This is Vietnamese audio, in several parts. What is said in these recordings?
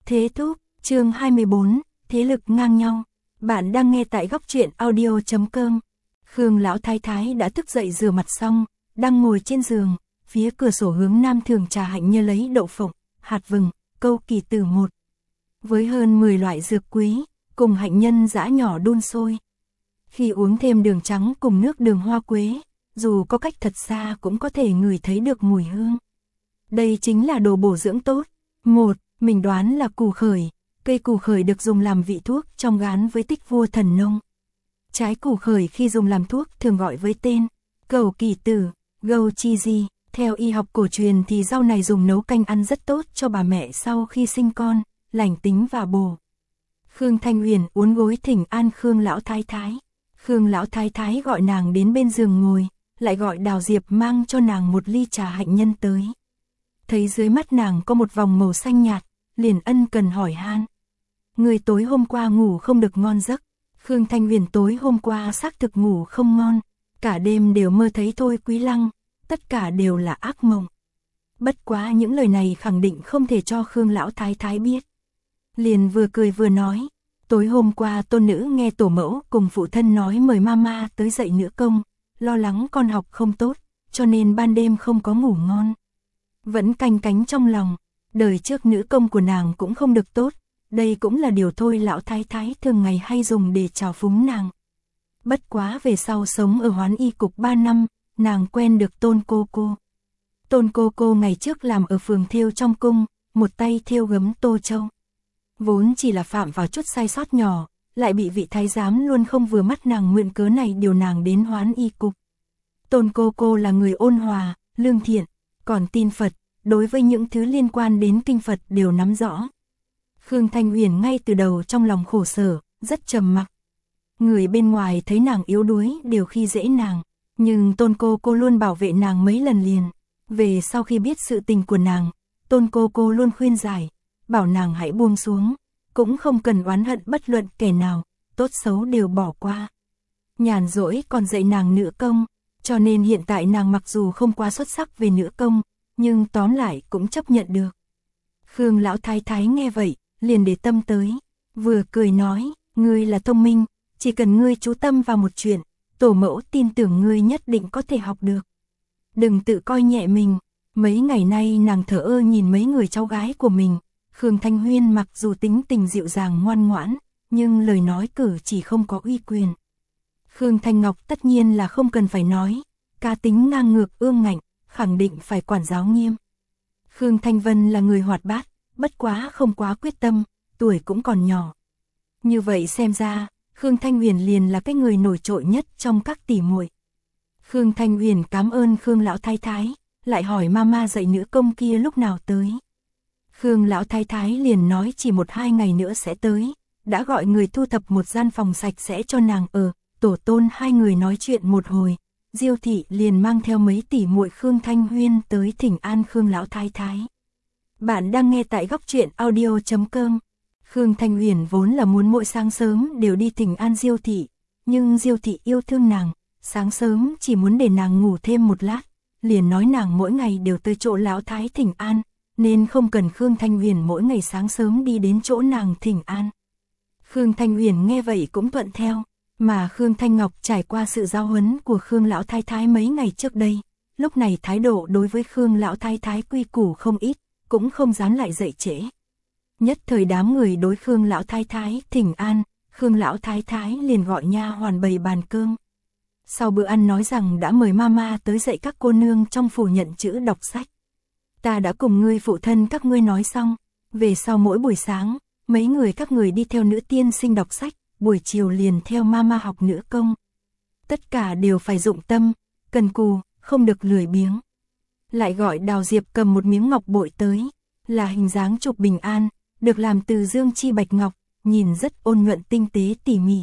Thế thúc, chương 24, thế lực ngang nhau. Bạn đang nghe tại góc truyện audio.com. Khương lão thái thái đã thức dậy rửa mặt xong, đang ngồi trên giường, phía cửa sổ hướng nam thưởng trà hạnh như lấy đậu phộng, hạt vừng, câu kỳ tử một. Với hơn 10 loại dược quý, cùng hạnh nhân giã nhỏ đun sôi. Khi uống thêm đường trắng cùng nước đường hoa quế, dù có cách thật xa cũng có thể ngửi thấy được mùi hương. Đây chính là đồ bổ dưỡng tốt. Mình đoán là củ khởi. Cây củ khởi được dùng làm vị thuốc trong gán với tích vua thần nông. Trái củ khởi khi dùng làm thuốc thường gọi với tên cầu kỳ tử, gâu chi di. Theo y học cổ truyền thì rau này dùng nấu canh ăn rất tốt cho bà mẹ sau khi sinh con, lành tính và bổ. Khương Thanh Huyền uốn gối thỉnh an Khương lão thái thái. Khương lão thái thái gọi nàng đến bên giường ngồi, lại gọi Đào Diệp mang cho nàng một ly trà hạnh nhân tới. Thấy dưới mắt nàng có một vòng màu xanh nhạt, liền ân cần hỏi han. Người tối hôm qua ngủ không được ngon giấc. Khương Thanh Huyền tối hôm qua xác thực ngủ không ngon, cả đêm đều mơ thấy Thôi Quý Lăng, tất cả đều là ác mộng. Bất quá những lời này khẳng định không thể cho Khương lão thái thái biết. Liền vừa cười vừa nói, tối hôm qua tôn nữ nghe tổ mẫu cùng phụ thân nói mời mama tới dạy nữ công, lo lắng con học không tốt, cho nên ban đêm không có ngủ ngon. Vẫn canh cánh trong lòng, đời trước nữ công của nàng cũng không được tốt, đây cũng là điều Thôi lão thái thái thường ngày hay dùng để trào phúng nàng. Bất quá về sau sống ở Hoán Y cục 3 năm, nàng quen được Tôn cô cô. Tôn cô cô ngày trước làm ở phường thêu trong cung, một tay thêu gấm tô châu. Vốn chỉ là phạm vào chút sai sót nhỏ, lại bị vị thái giám luôn không vừa mắt nàng mượn cớ này điều nàng đến Hoán Y cục. Tôn cô cô là người ôn hòa, lương thiện, còn tin Phật, đối với những thứ liên quan đến kinh Phật đều nắm rõ. Khương Thanh Huyền ngay từ đầu trong lòng khổ sở, rất trầm mặc. Người bên ngoài thấy nàng yếu đuối đều khi dễ nàng, nhưng Tôn cô cô luôn bảo vệ nàng mấy lần liền. Về sau khi biết sự tình của nàng, Tôn cô cô luôn khuyên giải, bảo nàng hãy buông xuống, cũng không cần oán hận bất luận kẻ nào, tốt xấu đều bỏ qua. Nhàn rỗi còn dạy nàng nữ công, cho nên hiện tại nàng mặc dù không quá xuất sắc về nữ công, nhưng tóm lại cũng chấp nhận được. Khương lão thái thái nghe vậy, liền để tâm tới, vừa cười nói, ngươi là thông minh, chỉ cần ngươi chú tâm vào một chuyện, tổ mẫu tin tưởng ngươi nhất định có thể học được. Đừng tự coi nhẹ mình. Mấy ngày nay nàng thờ ơ nhìn mấy người cháu gái của mình, Khương Thanh Huyên mặc dù tính tình dịu dàng ngoan ngoãn, nhưng lời nói cử chỉ không có uy quyền. Khương Thanh Ngọc tất nhiên là không cần phải nói, cá tính ngang ngược ương ngạnh, khẳng định phải quản giáo nghiêm. Khương Thanh Vân là người hoạt bát, bất quá không quá quyết tâm, tuổi cũng còn nhỏ. Như vậy xem ra, Khương Thanh Huyền liền là cái người nổi trội nhất trong các tỷ muội. Khương Thanh Huyền cảm ơn Khương lão thái thái, lại hỏi mama dạy nữ công kia lúc nào tới. Khương lão thái thái liền nói chỉ 1-2 ngày nữa sẽ tới, đã gọi người thu thập một gian phòng sạch sẽ cho nàng ở. Tổ tôn hai người nói chuyện một hồi, Diêu thị liền mang theo mấy tỷ muội Khương Thanh Huyên tới thỉnh an Khương lão thái thái. Bạn đang nghe tại góc truyện audio.com. Khương Thanh Huyền vốn là muốn mỗi sáng sớm đều đi thỉnh an Diêu thị, nhưng Diêu thị yêu thương nàng, sáng sớm chỉ muốn để nàng ngủ thêm một lát, liền nói nàng mỗi ngày đều tới chỗ lão thái thỉnh an, nên không cần Khương Thanh Huyền mỗi ngày sáng sớm đi đến chỗ nàng thỉnh an. Khương Thanh Huyền nghe vậy cũng thuận theo, mà Khương Thanh Ngọc trải qua sự giáo huấn của Khương lão thái thái mấy ngày trước đây, lúc này thái độ đối với Khương lão thái thái quy củ không ít, cũng không dám lại dậy trễ. Nhất thời đám người đối Khương lão thái thái thỉnh an, Khương lão thái thái liền gọi nha hoàn bày bàn cơm. Sau bữa ăn nói rằng đã mời mama tới dạy các cô nương trong phủ nhận chữ đọc sách. Ta đã cùng ngươi phụ thân các ngươi nói xong, về sau mỗi buổi sáng, mấy người các người đi theo nữ tiên sinh đọc sách, buổi chiều liền theo mama học nữ công. Tất cả đều phải dụng tâm, cần cù, không được lười biếng. Lại gọi Đào Diệp cầm một miếng ngọc bội tới, là hình dáng chụp bình an, được làm từ dương chi bạch ngọc, nhìn rất ôn nhuận tinh tế tỉ mỉ.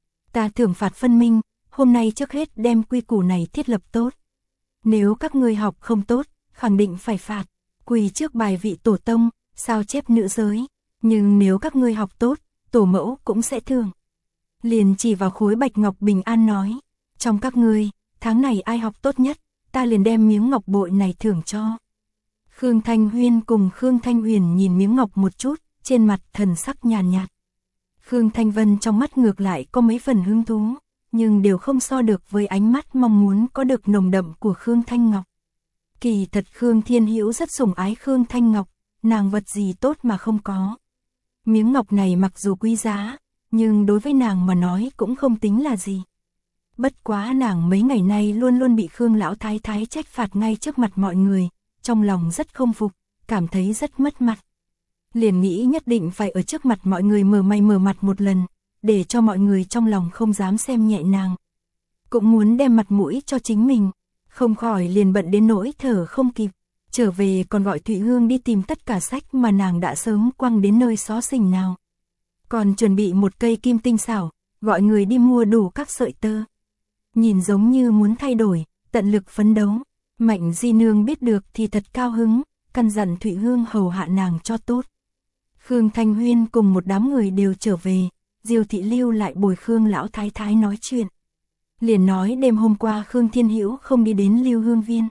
Ta thưởng phạt phân minh, hôm nay trước hết đem quy củ này thiết lập tốt. Nếu các ngươi học không tốt, khẳng định phải phạt, quỳ trước bài vị tổ tông, sao chép nữ giới. Nhưng nếu các ngươi học tốt, tổ mẫu cũng sẽ thưởng. Liền chỉ vào khối bạch ngọc bình an nói, trong các ngươi, tháng này ai học tốt nhất, ta liền đem miếng ngọc bội này thưởng cho. Khương Thanh Huyên cùng Khương Thanh Huyền nhìn miếng ngọc một chút, trên mặt thần sắc nhàn nhạt. Khương Thanh Vân trong mắt ngược lại có mấy phần hứng thú, nhưng đều không so được với ánh mắt mong muốn có được nồng đậm của Khương Thanh Ngọc. Kỳ thật Khương Thiên Hữu rất sủng ái Khương Thanh Ngọc, nàng vật gì tốt mà không có. Miếng ngọc này mặc dù quý giá, nhưng đối với nàng mà nói cũng không tính là gì. Bất quá nàng mấy ngày nay luôn luôn bị Khương lão thái thái trách phạt ngay trước mặt mọi người, trong lòng rất không phục, cảm thấy rất mất mặt. Liền nghĩ nhất định phải ở trước mặt mọi người mở mày mở mặt một lần, để cho mọi người trong lòng không dám xem nhẹ nàng. Cũng muốn đem mặt mũi cho chính mình, không khỏi liền bận đến nỗi thở không kịp. Trở về còn gọi Thụy Hương đi tìm tất cả sách mà nàng đã sớm quăng đến nơi xó xỉnh nào. Còn chuẩn bị một cây kim tinh xảo, gọi người đi mua đủ các sợi tơ. Nhìn giống như muốn thay đổi, tận lực phấn đấu. Mạnh Di Nương biết được thì thật cao hứng, căn dặn Thụy Hương hầu hạ nàng cho tốt. Khương Thanh Huyên cùng một đám người đều trở về, Diêu thị lưu lại bồi Khương lão thái thái nói chuyện. Liền nói đêm hôm qua Khương Thiên Hữu không đi đến Lưu Hương Viên.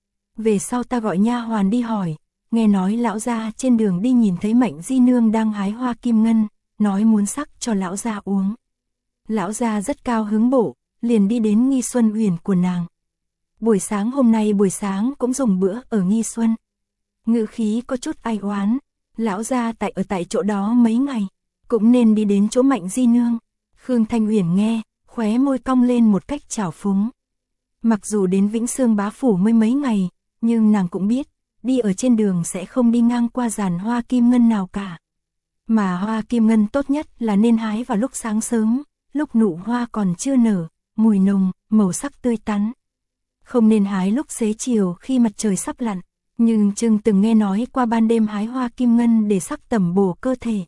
Về sau ta gọi nha hoàn đi hỏi, nghe nói lão gia trên đường đi nhìn thấy Mạnh Di Nương đang hái hoa kim ngân, nói muốn sắc cho lão gia uống. Lão gia rất cao hứng bộ, liền đi đến Nghi Xuân Uyển của nàng. Buổi sáng hôm nay buổi sáng cũng dùng bữa ở Nghi Xuân. Ngữ khí có chút ai oán, lão gia ở tại chỗ đó mấy ngày, cũng nên đi đến chỗ Mạnh Di Nương. Khương Thanh Uyển nghe, khóe môi cong lên một cách trào phúng. Mặc dù đến Vĩnh Xương bá phủ mới mấy ngày, nhưng nàng cũng biết, đi ở trên đường sẽ không đi ngang qua giàn hoa kim ngân nào cả. Mà hoa kim ngân tốt nhất là nên hái vào lúc sáng sớm, lúc nụ hoa còn chưa nở, mùi nồng, màu sắc tươi tắn. Không nên hái lúc xế chiều khi mặt trời sắp lặn, nhưng Trừng từng nghe nói qua ban đêm hái hoa kim ngân để sắc tẩm bổ cơ thể.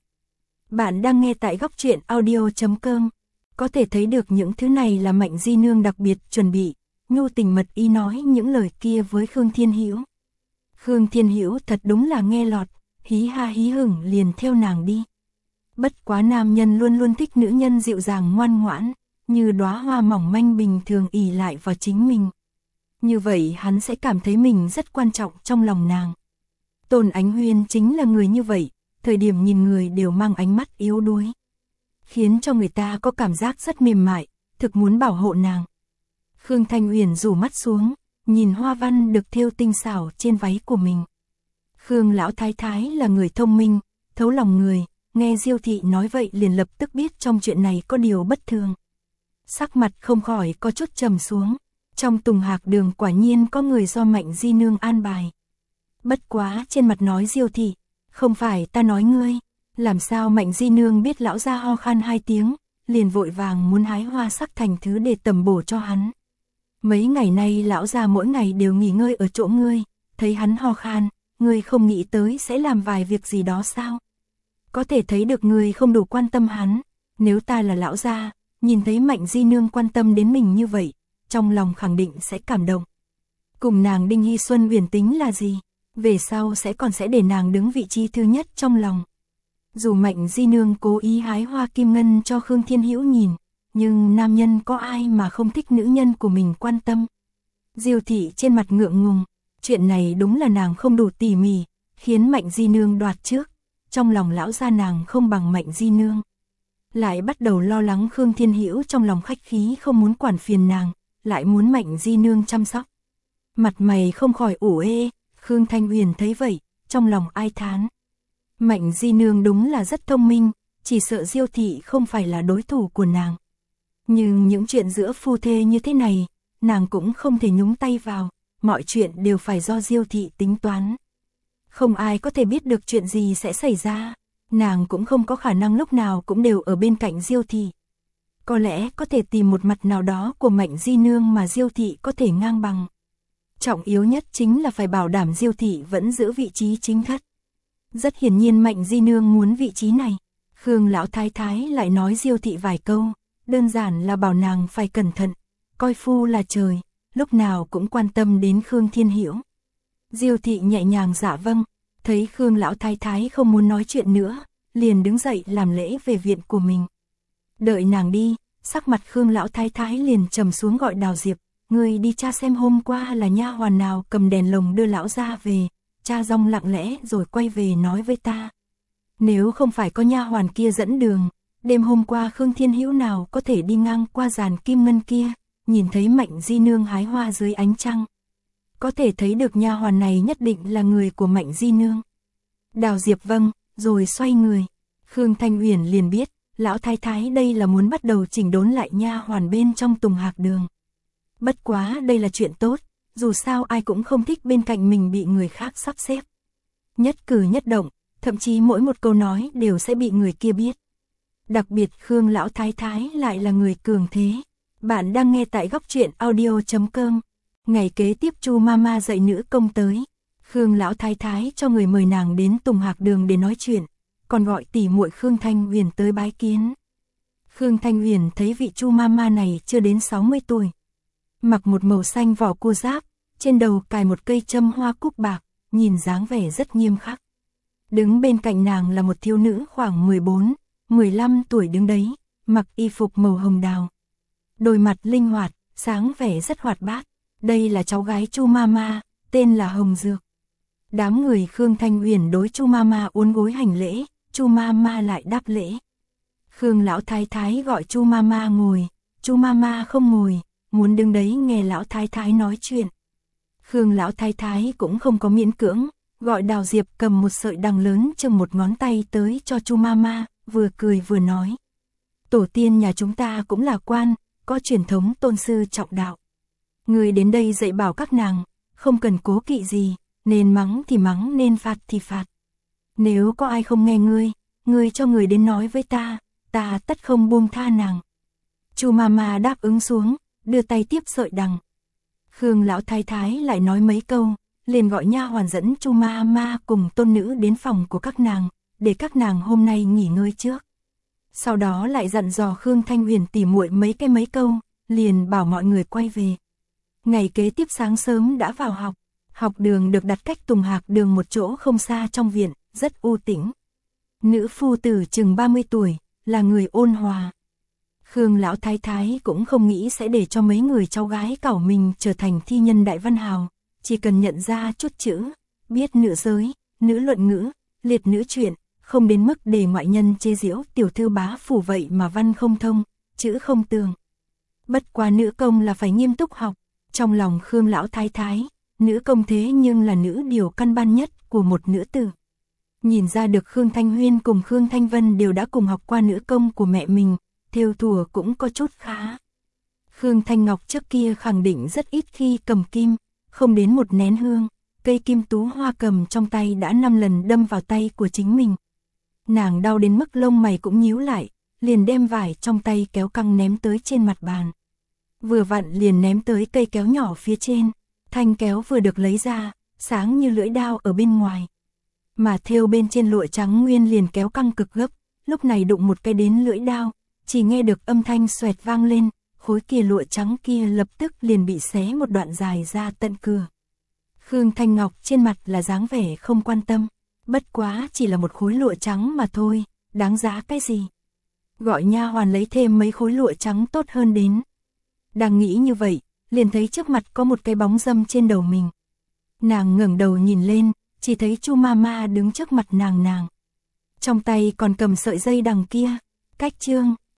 Bạn đang nghe tại góc truyện audio.com. Có thể thấy được những thứ này là Mạnh Di Nương đặc biệt chuẩn bị, nhu tình mật ý nói những lời kia với Khương Thiên Hữu. Khương Thiên Hữu thật đúng là nghe lọt, hí ha hí hửng liền theo nàng đi. Bất quá nam nhân luôn luôn thích nữ nhân dịu dàng ngoan ngoãn, như đóa hoa mỏng manh bình thường ỷ lại vào chính mình. Như vậy hắn sẽ cảm thấy mình rất quan trọng trong lòng nàng. Tôn Ánh Huyên chính là người như vậy, thời điểm nhìn người đều mang ánh mắt yếu đuối, khiến cho người ta có cảm giác rất mềm mại, thực muốn bảo hộ nàng. Khương Thanh Uyển rủ mắt xuống, nhìn hoa văn được thêu tinh xảo trên váy của mình. Khương lão thái thái là người thông minh, thấu lòng người, nghe Diêu thị nói vậy liền lập tức biết trong chuyện này có điều bất thường. Sắc mặt không khỏi có chút trầm xuống, trong Tùng Hạc Đường quả nhiên có người do Mạnh Di Nương an bài. Bất quá trên mặt nói Diêu thị, không phải ta nói ngươi, làm sao Mạnh Di Nương biết lão gia ho khan 2 tiếng, liền vội vàng muốn hái hoa sắc thành thứ để tẩm bổ cho hắn. Mấy ngày nay lão gia mỗi ngày đều nghỉ ngơi ở chỗ ngươi, thấy hắn ho khan, ngươi không nghĩ tới sẽ làm vài việc gì đó sao? Có thể thấy được ngươi không đủ quan tâm hắn, nếu ta là lão gia, nhìn thấy Mạnh Di Nương quan tâm đến mình như vậy, trong lòng khẳng định sẽ cảm động. Cùng nàng Đinh Hy Xuân Uyển tính là gì? Về sau sẽ để nàng đứng vị trí thứ nhất trong lòng. Dù Mạnh Di Nương cố ý hái hoa kim ngân cho Khương Thiên Hữu nhìn, nhưng nam nhân có ai mà không thích nữ nhân của mình quan tâm. Diêu thị trên mặt ngượng ngùng, chuyện này đúng là nàng không đủ tỉ mỉ, khiến Mạnh Di Nương đoạt trước, trong lòng lão gia nàng không bằng Mạnh Di Nương. Lại bắt đầu lo lắng Khương Thiên Hữu trong lòng khách khí không muốn quản phiền nàng, lại muốn Mạnh Di Nương chăm sóc. Mặt mày không khỏi ủ ê, Khương Thanh Uyển thấy vậy, trong lòng ai thán. Mạnh Di Nương đúng là rất thông minh, chỉ sợ Diêu thị không phải là đối thủ của nàng. Nhưng những chuyện giữa phu thê như thế này, nàng cũng không thể nhúng tay vào, mọi chuyện đều phải do Diêu thị tính toán. Không ai có thể biết được chuyện gì sẽ xảy ra, nàng cũng không có khả năng lúc nào cũng đều ở bên cạnh Diêu thị. Có lẽ có thể tìm một mặt nào đó của Mạnh Di Nương mà Diêu thị có thể ngang bằng. Trọng yếu nhất chính là phải bảo đảm Diêu thị vẫn giữ vị trí chính thất. Rất hiển nhiên Mạnh Di Nương muốn vị trí này. Khương lão thái thái lại nói Diêu thị vài câu, đơn giản là bảo nàng phải cẩn thận, coi phu là trời, lúc nào cũng quan tâm đến Khương Thiên Hữu. Diêu thị nhẹ nhàng dạ vâng, thấy Khương lão thái thái không muốn nói chuyện nữa, liền đứng dậy làm lễ về viện của mình. Đợi nàng đi, sắc mặt Khương lão thái thái liền trầm xuống gọi Đào Diệp, người đi tra xem hôm qua là nha hoàn nào cầm đèn lồng đưa lão gia về, cha rong lặng lẽ rồi quay về nói với ta. Nếu không phải có nha hoàn kia dẫn đường, đêm hôm qua Khương Thiên Hữu nào có thể đi ngang qua giàn kim ngân kia, nhìn thấy Mạnh Di Nương hái hoa dưới ánh trăng. Có thể thấy được nha hoàn này nhất định là người của Mạnh Di Nương. Đào Diệp vâng, rồi xoay người. Khương Thanh Uyển liền biết, lão thái thái đây là muốn bắt đầu chỉnh đốn lại nha hoàn bên trong Tùng Hạc Đường. Bất quá đây là chuyện tốt, dù sao ai cũng không thích bên cạnh mình bị người khác sắp xếp. Nhất cử nhất động, thậm chí mỗi một câu nói đều sẽ bị người kia biết. Đặc biệt Khương lão thái thái lại là người cường thế. Bạn đang nghe tại góc truyện audio.com. Ngày kế tiếp Chu Mama dạy nữ công tới. Khương lão thái thái cho người mời nàng đến Tùng Hạc Đường để nói chuyện, còn gọi tỷ muội Khương Thanh Uyển tới bái kiến. Khương Thanh Uyển thấy vị Chu Mama này chưa đến 60 tuổi. Mặc một màu xanh vỏ cua giáp, trên đầu cài một cây châm hoa cúc bạc, nhìn dáng vẻ rất nghiêm khắc. Đứng bên cạnh nàng là một thiếu nữ khoảng 14, 15 tuổi đứng đấy, mặc y phục màu hồng đào. Đôi mặt linh hoạt, sáng vẻ rất hoạt bát. Đây là cháu gái Chu Mama, tên là Hồng Dược. Đám người Khương Thanh Uyển đối Chu Mama uốn gối hành lễ, Chu Mama lại đáp lễ. Khương lão thái thái gọi Chu Mama ngồi, Chu Mama không ngồi, muốn đứng đấy nghe lão thái thái nói chuyện. Khương lão thái thái cũng không có miễn cưỡng, gọi Đào Diệp cầm một sợi đằng lớn chừng một ngón tay tới cho Chu Mama, vừa cười vừa nói. Tổ tiên nhà chúng ta cũng là quan, có truyền thống tôn sư trọng đạo. Người đến đây dạy bảo các nàng, không cần cố kỵ gì, nên mắng thì mắng, nên phạt thì phạt. Nếu có ai không nghe ngươi cho người đến nói với ta tất không buông tha nàng. Chu Mama đáp ứng xuống, đưa tay tiếp sợi đằng. Khương lão thái thái lại nói mấy câu, liền gọi nha hoàn dẫn Chu Mama cùng tôn nữ đến phòng của các nàng, để các nàng hôm nay nghỉ ngơi trước. Sau đó lại dặn dò Khương Thanh Uyển tỉ muội mấy câu, liền bảo mọi người quay về. Ngày kế tiếp sáng sớm đã vào học. Học đường được đặt cách Tùng Hạc Đường một chỗ không xa trong viện, rất u tĩnh. Nữ phu tử chừng 30 tuổi, là người ôn hòa. Khương lão thái thái cũng không nghĩ sẽ để cho mấy người cháu gái cảo mình trở thành thi nhân đại văn hào, chỉ cần nhận ra chút chữ, biết nữ giới, nữ luận ngữ, liệt nữ truyện, không đến mức để ngoại nhân chê giễu tiểu thư bá phủ vậy mà văn không thông, chữ không tường. Bất quá nữ công là phải nghiêm túc học, trong lòng Khương lão thái thái, nữ công thế nhưng là nữ điều căn bản nhất của một nữ tử. Nhìn ra được Khương Thanh Huyên cùng Khương Thanh Vân đều đã cùng học qua nữ công của mẹ mình, thêu thùa cũng có chút khá. Khương Thanh Ngọc trước kia khẳng định rất ít khi cầm kim, không đến một nén hương, cây kim tú hoa cầm trong tay đã 5 lần đâm vào tay của chính mình. Nàng đau đến mức lông mày cũng nhíu lại, liền đem vải trong tay kéo căng ném tới trên mặt bàn. Vừa vặn liền ném tới cây kéo nhỏ phía trên, thanh kéo vừa được lấy ra, sáng như lưỡi dao ở bên ngoài. Mà thêu bên trên lụa trắng nguyên liền kéo căng cực gấp, lúc này đụng một cái đến lưỡi dao, chỉ nghe được âm thanh xoẹt vang lên, khối kia lụa trắng kia lập tức liền bị xé một đoạn dài ra tận cửa. Khương Thanh Ngọc trên mặt là dáng vẻ không quan tâm, bất quá chỉ là một khối lụa trắng mà thôi, đáng giá cái gì. Gọi nha hoàn lấy thêm mấy khối lụa trắng tốt hơn đến. Đang nghĩ như vậy, liền thấy trước mặt có một cái bóng râm trên đầu mình. Nàng ngẩng đầu nhìn lên, chỉ thấy Chu Mama đứng trước mặt nàng. Trong tay còn cầm sợi dây đằng kia, cách chương.